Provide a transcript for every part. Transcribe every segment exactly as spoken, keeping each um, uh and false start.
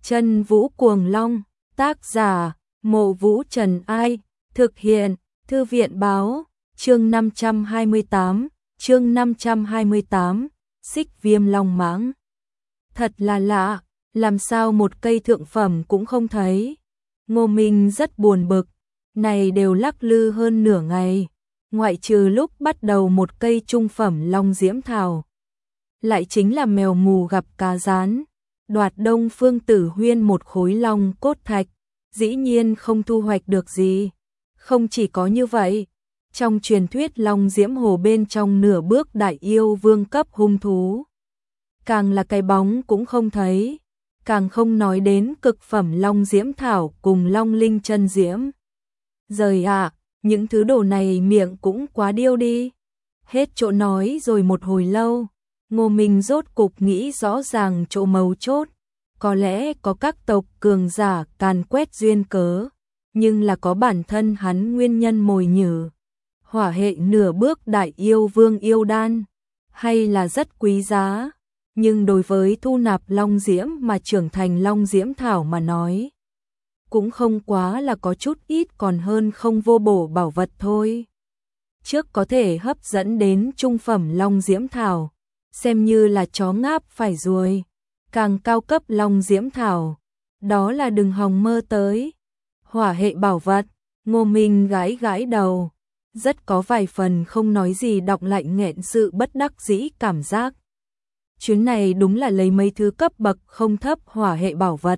Chân Vũ Cuồng Long, tác giả, Mộ Vũ Trần Ai, thực hiện, Thư viện báo, chương năm trăm hai mươi tám, chương năm trăm hai mươi tám, Xích Viêm Long Mãng. Thật là lạ, làm sao một cây thượng phẩm cũng không thấy. Ngô Minh rất buồn bực, này đều lắc lư hơn nửa ngày, ngoại trừ lúc bắt đầu một cây trung phẩm long diễm thảo. Lại chính là mèo mù gặp cá rán, đoạt Đông Phương Tử Huyên một khối long cốt thạch, dĩ nhiên không thu hoạch được gì. Không chỉ có như vậy, trong truyền thuyết long diễm hồ bên trong nửa bước đại yêu vương cấp hung thú, càng là cái bóng cũng không thấy, càng không nói đến cực phẩm long diễm thảo cùng long linh chân diễm. Giời ạ, à, những thứ đồ này miệng cũng quá điêu đi. Hết chỗ nói rồi một hồi lâu, Ngô Minh rốt cục nghĩ rõ ràng chỗ mấu chốt. Có lẽ có các tộc cường giả càn quét duyên cớ, nhưng là có bản thân hắn nguyên nhân mồi nhử. Hỏa hệ nửa bước đại yêu vương yêu đan, hay là rất quý giá, nhưng đối với thu nạp long diễm mà trưởng thành long diễm thảo mà nói, cũng không quá là có chút ít, còn hơn không vô bổ bảo vật thôi. Trước có thể hấp dẫn đến trung phẩm long diễm thảo, xem như là chó ngáp phải ruồi. Càng cao cấp long diễm thảo, đó là đừng hòng mơ tới. Hỏa hệ bảo vật, Ngô Minh gãi gãi đầu, rất có vài phần không nói gì đọc lạnh nghẹn sự bất đắc dĩ cảm giác. Chuyến này đúng là lấy mấy thứ cấp bậc không thấp hỏa hệ bảo vật.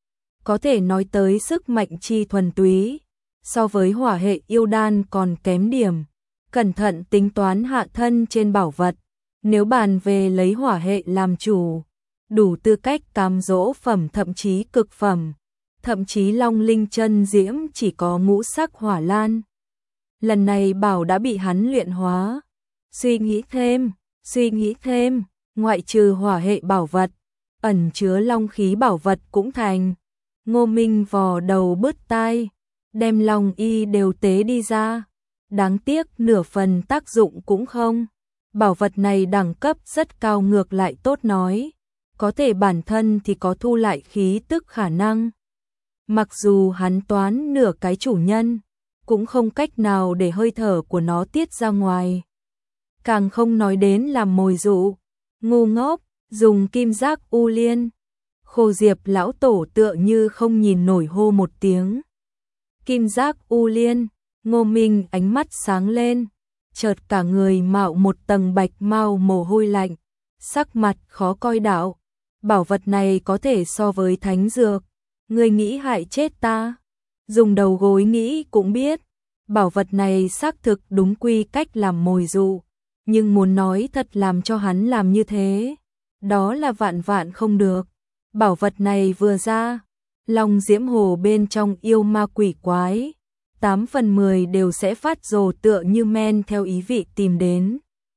Có thể nói tới sức mạnh chi thuần túy, so với hỏa hệ yêu đan còn kém điểm. Cẩn thận tính toán hạ thân trên bảo vật, nếu bàn về lấy hỏa hệ làm chủ, đủ tư cách cám dỗ phẩm thậm chí cực phẩm, thậm chí long linh chân diễm chỉ có ngũ sắc hỏa lan. Lần này bảo đã bị hắn luyện hóa. Suy nghĩ thêm, suy nghĩ thêm, ngoại trừ hỏa hệ bảo vật, ẩn chứa long khí bảo vật cũng thành. Ngô Minh vò đầu bứt tai, đem long y đều tế đi ra. Đáng tiếc nửa phần tác dụng cũng không. Bảo vật này đẳng cấp rất cao, ngược lại tốt nói, có thể bản thân thì có thu lại khí tức khả năng. Mặc dù hắn toán nửa cái chủ nhân, cũng không cách nào để hơi thở của nó tiết ra ngoài. Càng không nói đến làm mồi dụ. Ngu ngốc, dùng kim giác u liên. Khô Diệp lão tổ tựa như không nhìn nổi hô một tiếng. Kim giác u liên, Ngô Minh ánh mắt sáng lên, chợt cả người mạo một tầng bạch mau mồ hôi lạnh, sắc mặt khó coi đạo. Bảo vật này có thể so với thánh dược, ngươi nghĩ hại chết ta? Dùng đầu gối nghĩ cũng biết, bảo vật này xác thực đúng quy cách làm mồi dụ, nhưng muốn nói thật làm cho hắn làm như thế, đó là vạn vạn không được. Bảo vật này vừa ra, long diễm hồ bên trong yêu ma quỷ quái, tám phần mười đều sẽ phát rồ tựa như men theo ý vị tìm đến.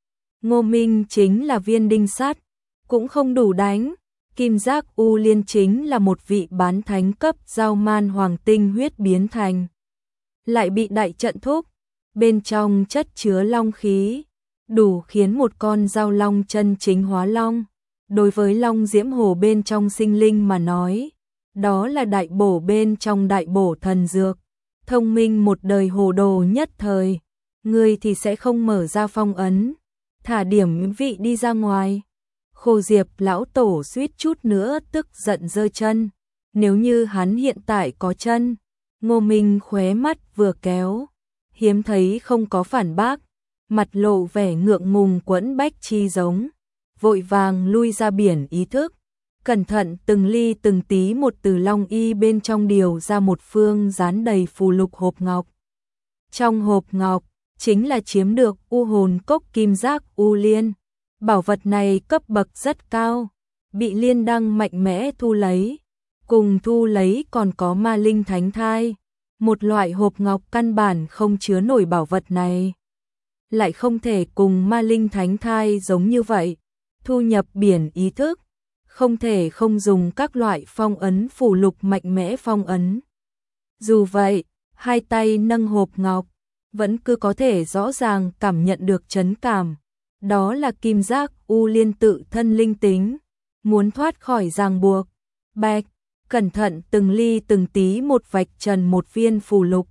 Ngô Minh chính là viên đinh sắt, cũng không đủ đánh. Kim giác u liên chính là một vị bán thánh cấp giao man hoàng tinh huyết biến thành, lại bị đại trận thúc, bên trong chất chứa long khí, đủ khiến một con giao long chân chính hóa long. Đối với long diễm hồ bên trong sinh linh mà nói, đó là đại bổ bên trong đại bổ thần dược. Thông minh một đời hồ đồ nhất thời, người thì sẽ không mở ra phong ấn, thả điểm vị đi ra ngoài. Khô Diệp lão tổ suýt chút nữa tức giận giơ chân. Nếu như hắn hiện tại có chân, Ngô Minh khóe mắt vừa kéo, hiếm thấy không có phản bác, mặt lộ vẻ ngượng ngùng quẫn bách chi giống, vội vàng lui ra biển ý thức, cẩn thận từng ly từng tí một từ long y bên trong điều ra một phương dán đầy phù lục hộp ngọc. Trong hộp ngọc chính là chiếm được u hồn cốc kim giác u liên. Bảo vật này cấp bậc rất cao, bị liên đăng mạnh mẽ thu lấy, cùng thu lấy còn có ma linh thánh thai, một loại hộp ngọc căn bản không chứa nổi bảo vật này. Lại không thể cùng ma linh thánh thai giống như vậy, thu nhập biển ý thức, không thể không dùng các loại phong ấn phù lục mạnh mẽ phong ấn. Dù vậy, hai tay nâng hộp ngọc, vẫn cứ có thể rõ ràng cảm nhận được chấn cảm. Đó là kim giác u liên tự thân linh tính, muốn thoát khỏi ràng buộc. Bạch, cẩn thận từng ly từng tí một vạch trần một viên phù lục.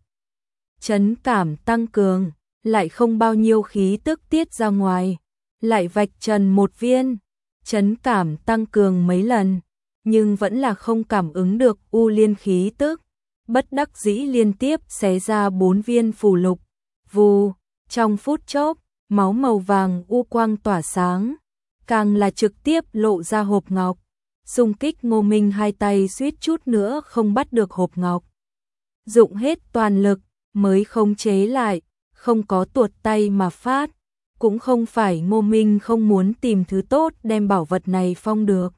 Trấn cảm tăng cường, lại không bao nhiêu khí tức tiết ra ngoài, lại vạch trần một viên, trấn cảm tăng cường mấy lần, nhưng vẫn là không cảm ứng được u liên khí tức. Bất đắc dĩ liên tiếp xé ra bốn viên phù lục. Vù, trong phút chốc, máu màu vàng u quang tỏa sáng, càng là trực tiếp lộ ra hộp ngọc. Xung kích Ngô Minh hai tay suýt chút nữa không bắt được hộp ngọc. Dụng hết toàn lực mới khống chế lại, không có tuột tay mà phát. Cũng không phải Ngô Minh không muốn tìm thứ tốt đem bảo vật này phong được,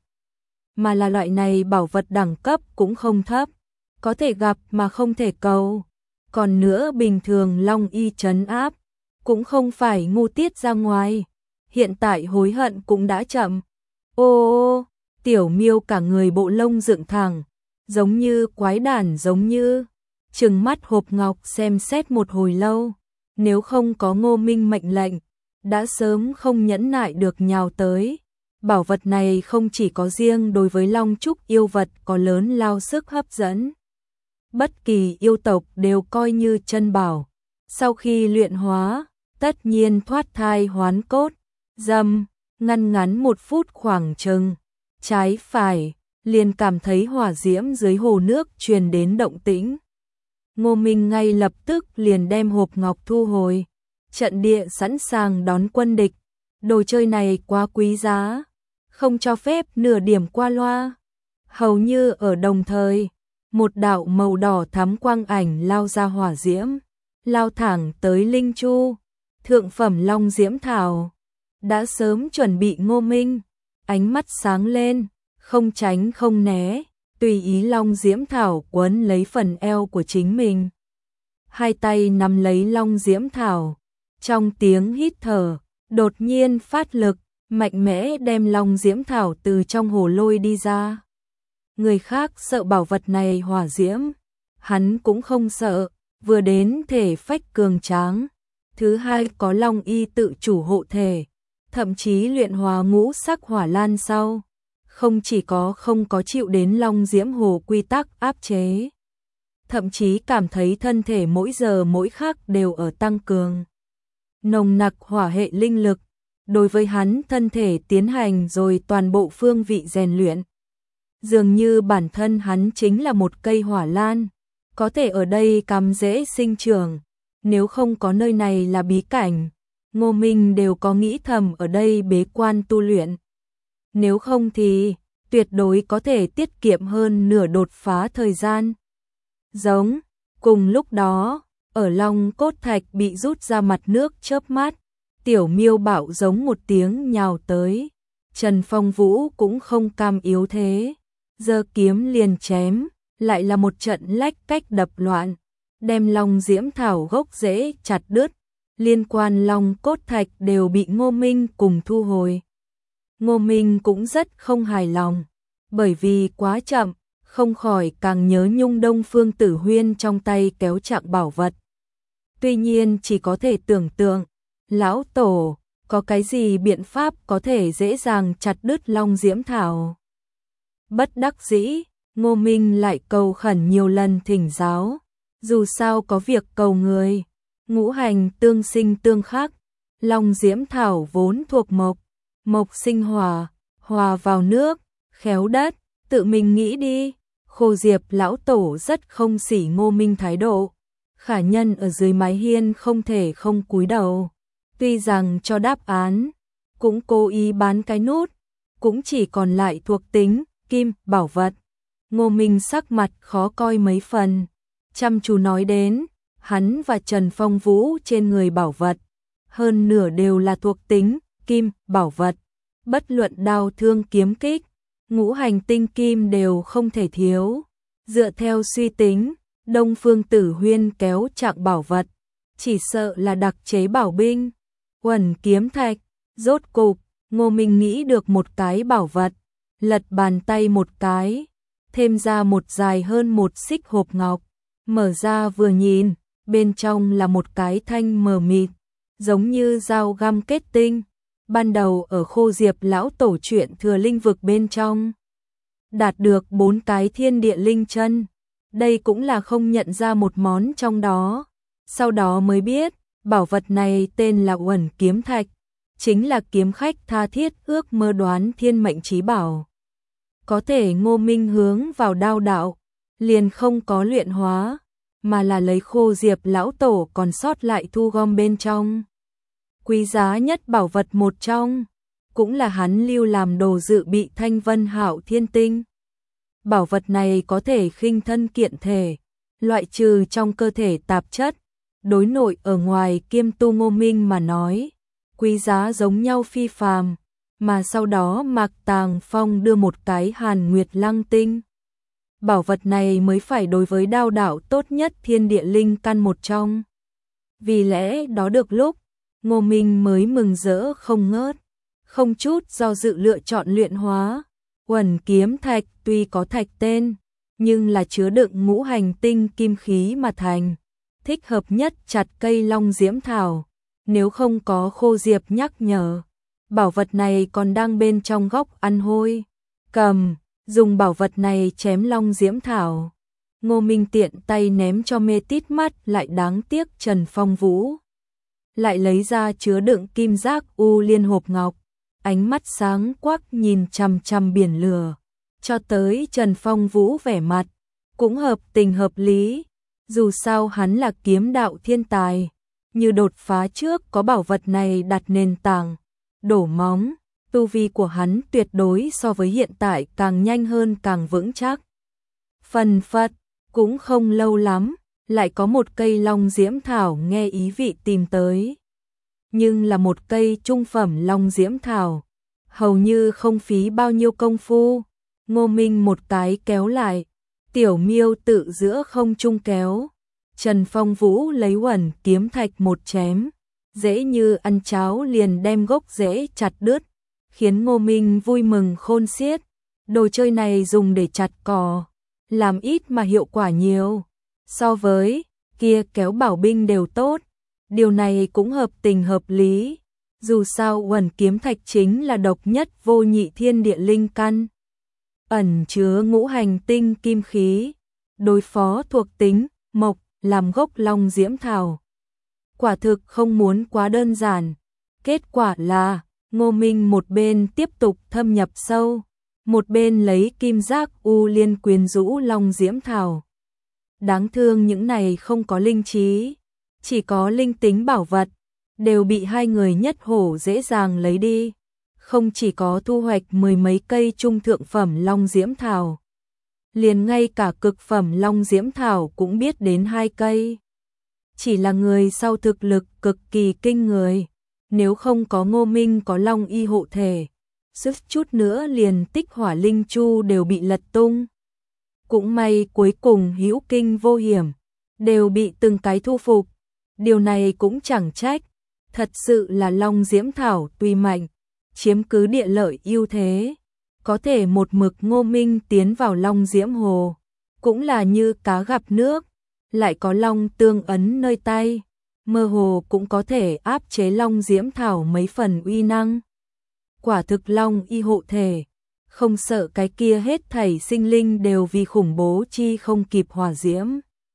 mà là loại này bảo vật đẳng cấp cũng không thấp, có thể gặp mà không thể cầu. Còn nữa bình thường Long Y trấn áp, cũng không phải ngu tiết ra ngoài, hiện tại hối hận cũng đã chậm. Ô ô, Tiểu Miêu cả người bộ lông dựng thẳng, giống như quái đản giống như, trừng mắt hộp ngọc xem xét một hồi lâu, nếu không có Ngô Minh mệnh lệnh, đã sớm không nhẫn nại được nhào tới. Bảo vật này không chỉ có riêng đối với Long Trúc yêu vật có lớn lao sức hấp dẫn, bất kỳ yêu tộc đều coi như chân bảo. Sau khi luyện hóa, tất nhiên thoát thai hoán cốt. Dầm, ngăn ngắn một phút khoảng chừng, trái phải, liền cảm thấy hỏa diễm dưới hồ nước truyền đến động tĩnh. Ngô Minh ngay lập tức liền đem hộp ngọc thu hồi, trận địa sẵn sàng đón quân địch. Đồ chơi này quá quý giá, không cho phép nửa điểm qua loa. Hầu như ở đồng thời, một đạo màu đỏ thắm quang ảnh lao ra hỏa diễm, lao thẳng tới linh chu, thượng phẩm long diễm thảo. Đã sớm chuẩn bị Ngô Minh, ánh mắt sáng lên, không tránh không né, tùy ý long diễm thảo quấn lấy phần eo của chính mình. Hai tay nắm lấy long diễm thảo, trong tiếng hít thở, đột nhiên phát lực, mạnh mẽ đem long diễm thảo từ trong hồ lôi đi ra. Người khác sợ bảo vật này hỏa diễm, hắn cũng không sợ, vừa đến thể phách cường tráng, thứ hai có Long Y tự chủ hộ thể, thậm chí luyện hóa ngũ sắc hỏa lan sau, không chỉ có không có chịu đến long diễm hồ quy tắc áp chế, thậm chí cảm thấy thân thể mỗi giờ mỗi khắc đều ở tăng cường. Nồng nặc hỏa hệ linh lực, đối với hắn thân thể tiến hành rồi toàn bộ phương vị rèn luyện. Dường như bản thân hắn chính là một cây hỏa lan, có thể ở đây cắm rễ sinh trưởng. Nếu không có nơi này là bí cảnh, Ngô Minh đều có nghĩ thầm ở đây bế quan tu luyện. Nếu không thì tuyệt đối có thể tiết kiệm hơn nửa đột phá thời gian. Giống, cùng lúc đó, ở Long Cốt Thạch bị rút ra mặt nước chớp mắt, Tiểu Miêu bạo giống một tiếng nhào tới. Trần Phong Vũ cũng không cam yếu thế, giơ kiếm liền chém, lại là một trận lách cách đập loạn, đem long diễm thảo gốc rễ chặt đứt, liên quan Long Cốt Thạch đều bị Ngô Minh cùng thu hồi. Ngô Minh cũng rất không hài lòng, bởi vì quá chậm, không khỏi càng nhớ nhung Đông Phương Tử Huyên trong tay kéo trạng bảo vật. Tuy nhiên chỉ có thể tưởng tượng, lão tổ có cái gì biện pháp có thể dễ dàng chặt đứt long diễm thảo. Bất đắc dĩ, Ngô Minh lại cầu khẩn nhiều lần thỉnh giáo, dù sao có việc cầu người, ngũ hành tương sinh tương khắc, long diễm thảo vốn thuộc mộc, mộc sinh hỏa, hòa vào nước, khéo đất, tự mình nghĩ đi. Khô Diệp lão tổ rất không sỉ Ngô Minh thái độ, khả nhân ở dưới mái hiên không thể không cúi đầu, tuy rằng cho đáp án, cũng cố ý bán cái nút, cũng chỉ còn lại thuộc tính, kim, bảo vật. Ngô Minh sắc mặt khó coi mấy phần, chăm chú nói đến, hắn và Trần Phong Vũ trên người bảo vật, hơn nửa đều là thuộc tính, kim, bảo vật, bất luận đao thương kiếm kích, ngũ hành tinh kim đều không thể thiếu. Dựa theo suy tính, Đông Phương Tử Huyên kéo trạng bảo vật, chỉ sợ là đặc chế bảo binh, Uẩn kiếm thạch. Rốt cục, Ngô Minh nghĩ được một cái bảo vật, lật bàn tay một cái, thêm ra một dài hơn một xích hộp ngọc, mở ra vừa nhìn, bên trong là một cái thanh mờ mịt, giống như dao găm kết tinh, ban đầu ở Khô Diệp lão tổ chuyện thừa linh vực bên trong. đạt được bốn cái thiên địa linh chân. Đây cũng là không nhận ra một món trong đó. Sau đó mới biết, bảo vật này tên là Uẩn Kiếm Thạch, chính là kiếm khách tha thiết ước mơ đoán thiên mệnh chí bảo. Có thể Ngô Minh hướng vào đao đạo, liền không có luyện hóa, mà là lấy khô diệp lão tổ còn sót lại thu gom bên trong. Quý giá nhất bảo vật một trong, cũng là hắn lưu làm đồ dự bị Thanh Vân Hạo Thiên Tinh. Bảo vật này có thể khinh thân kiện thể, loại trừ trong cơ thể tạp chất, đối nội ở ngoài kiêm tu Ngô Minh mà nói, quý giá giống nhau phi phàm, mà sau đó Mạc Tàng Phong đưa một cái Hàn Nguyệt Lăng Tinh. Bảo vật này mới phải đối với đao đạo tốt nhất thiên địa linh căn một trong. Vì lẽ đó được lúc, Ngô Minh mới mừng rỡ không ngớt, không chút do dự lựa chọn luyện hóa. Uẩn Kiếm Thạch tuy có thạch tên, nhưng là chứa đựng ngũ hành tinh kim khí mà thành, thích hợp nhất chặt cây long diễm thảo. Nếu không có khô diệp nhắc nhở, bảo vật này còn đang bên trong góc ăn hôi. Cầm, dùng bảo vật này chém long diễm thảo. Ngô Minh tiện tay ném cho mê tít mắt, lại đáng tiếc Trần Phong Vũ lại lấy ra chứa đựng kim giác u liên hộp ngọc, ánh mắt sáng quắc nhìn chằm chằm biển lửa. Cho tới Trần Phong Vũ vẻ mặt cũng hợp tình hợp lý, dù sao hắn là kiếm đạo thiên tài, như đột phá trước có bảo vật này đặt nền tảng, đổ móng, tu vi của hắn tuyệt đối so với hiện tại càng nhanh hơn càng vững chắc. Phần phật, cũng không lâu lắm, lại có một cây long diễm thảo nghe ý vị tìm tới. Nhưng là một cây trung phẩm long diễm thảo, hầu như không phí bao nhiêu công phu. Ngô Minh một cái kéo lại, tiểu miêu tự giữa không trung kéo. Trần Phong Vũ lấy Uẩn Kiếm Thạch một chém, dễ như ăn cháo liền đem gốc rễ chặt đứt, khiến Ngô Minh vui mừng khôn xiết. Đồ chơi này dùng để chặt cỏ, làm ít mà hiệu quả nhiều, so với kia kéo bảo binh đều tốt. Điều này cũng hợp tình hợp lý, dù sao Uẩn Kiếm Thạch chính là độc nhất vô nhị thiên địa linh căn, ẩn chứa ngũ hành tinh kim khí, đối phó thuộc tính mộc làm gốc long diễm thảo. Quả thực không muốn quá đơn giản. Kết quả là Ngô Minh một bên tiếp tục thâm nhập sâu, một bên lấy kim giác u liên quyến rũ long diễm thảo. Đáng thương những này không có linh trí, chỉ có linh tính bảo vật, đều bị hai người nhất hổ dễ dàng lấy đi. Không chỉ có thu hoạch mười mấy cây trung thượng phẩm long diễm thảo, liền ngay cả cực phẩm long diễm thảo cũng biết đến hai cây. Chỉ là người sau thực lực cực kỳ kinh người, nếu không có Ngô Minh có long y hộ thể, sức chút nữa liền tích hỏa linh chu đều bị lật tung. Cũng may cuối cùng hữu kinh vô hiểm, đều bị từng cái thu phục. Điều này cũng chẳng trách, thật sự là long diễm thảo tuy mạnh, chiếm cứ địa lợi ưu thế, có thể một mực Ngô Minh tiến vào long diễm hồ, cũng là như cá gặp nước, lại có long tương ấn nơi tay, mơ hồ cũng có thể áp chế long diễm thảo mấy phần uy năng. Quả thực long y hộ thể, không sợ cái kia hết thảy sinh linh đều vì khủng bố chi không kịp hỏa diễm,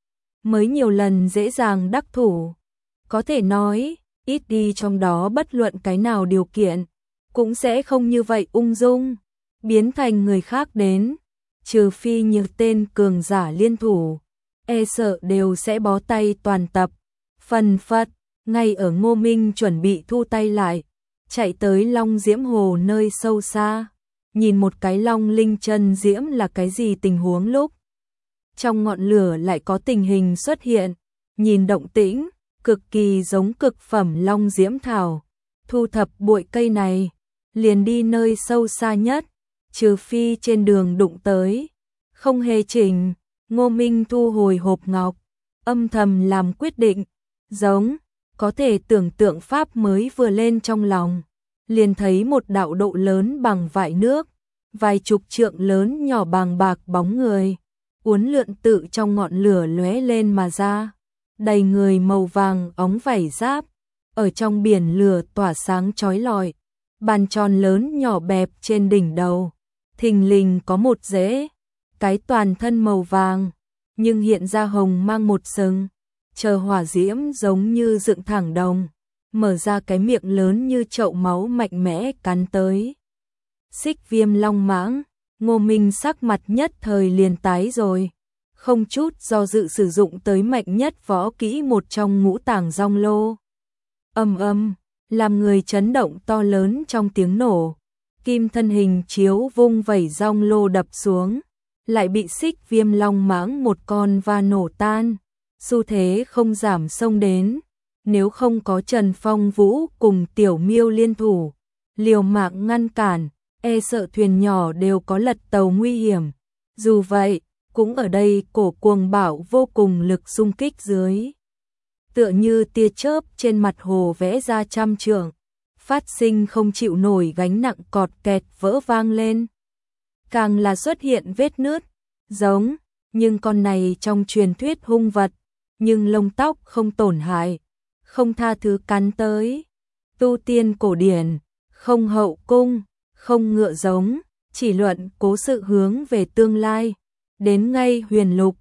mới nhiều lần dễ dàng đắc thủ. Có thể nói, ít đi trong đó bất luận cái nào điều kiện, cũng sẽ không như vậy ung dung, biến thành người khác đến, trừ phi nhiều tên cường giả liên thủ, e sợ đều sẽ bó tay toàn tập. Phần phật, ngay ở Ngô Minh chuẩn bị thu tay lại, chạy tới long diễm hồ nơi sâu xa, nhìn một cái long linh chân diễm là cái gì tình huống lúc. Trong ngọn lửa lại có tình hình xuất hiện, nhìn động tĩnh, cực kỳ giống cực phẩm long diễm thảo. Thu thập bụi cây này, liền đi nơi sâu xa nhất, trừ phi trên đường đụng tới. Không hề chỉnh, Ngô Minh thu hồi hộp ngọc, âm thầm làm quyết định, giống, có thể tưởng tượng pháp mới vừa lên trong lòng. Liền thấy một đạo độ lớn bằng vại nước, vài chục trượng lớn nhỏ bằng bạc bóng người, uốn lượn tự trong ngọn lửa lóe lên mà ra, đầy người màu vàng óng vảy giáp, ở trong biển lửa tỏa sáng chói lọi, bàn tròn lớn nhỏ bẹp trên đỉnh đầu, thình lình có một rễ, cái toàn thân màu vàng, nhưng hiện ra hồng mang một sừng, chờ hỏa diễm giống như dựng thẳng đồng, mở ra cái miệng lớn như chậu máu mạnh mẽ cắn tới. Xích Viêm Long Mãng, Ngô Minh sắc mặt nhất thời liền tái rồi, không chút do dự sử dụng tới mạnh nhất võ kỹ một trong ngũ tàng rong lô. Ầm ầm, làm người chấn động to lớn trong tiếng nổ, kim thân hình chiếu vung vẩy rong lô đập xuống, lại bị Xích Viêm Long Mãng một con va nổ tan, xu thế không giảm xông đến, nếu không có Trần Phong Vũ cùng Tiểu Miêu liên thủ, liều mạng ngăn cản, e sợ thuyền nhỏ đều có lật tàu nguy hiểm. Dù vậy, cũng ở đây cổ cuồng bạo vô cùng lực xung kích dưới, tựa như tia chớp trên mặt hồ vẽ ra trăm trượng, phát sinh không chịu nổi gánh nặng cọt kẹt vỡ vang lên. Càng là xuất hiện vết nứt, giống, nhưng con này trong truyền thuyết hung vật, nhưng lông tóc không tổn hại, không tha thứ cắn tới. Tu tiên cổ điển, không hậu cung, không ngựa giống, chỉ luận cố sự hướng về tương lai, đến ngay huyền lục,